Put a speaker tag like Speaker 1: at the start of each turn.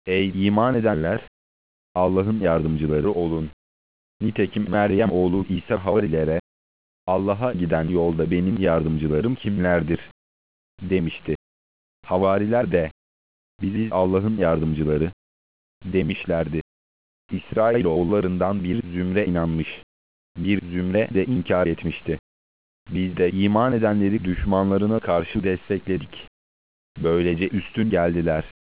Speaker 1: Ey iman edenler! Allah'ın yardımcıları olun. Nitekim Meryem oğlu İsa havarilere, Allah'a giden yolda benim yardımcılarım kimlerdir demişti. Havariler de, biziz Allah'ın yardımcıları demişlerdi. İsrailoğullarından bir zümre inanmış, bir zümre de inkar etmişti. Biz de iman edenleri düşmanlarına karşı destekledik. Böylece üstün geldiler.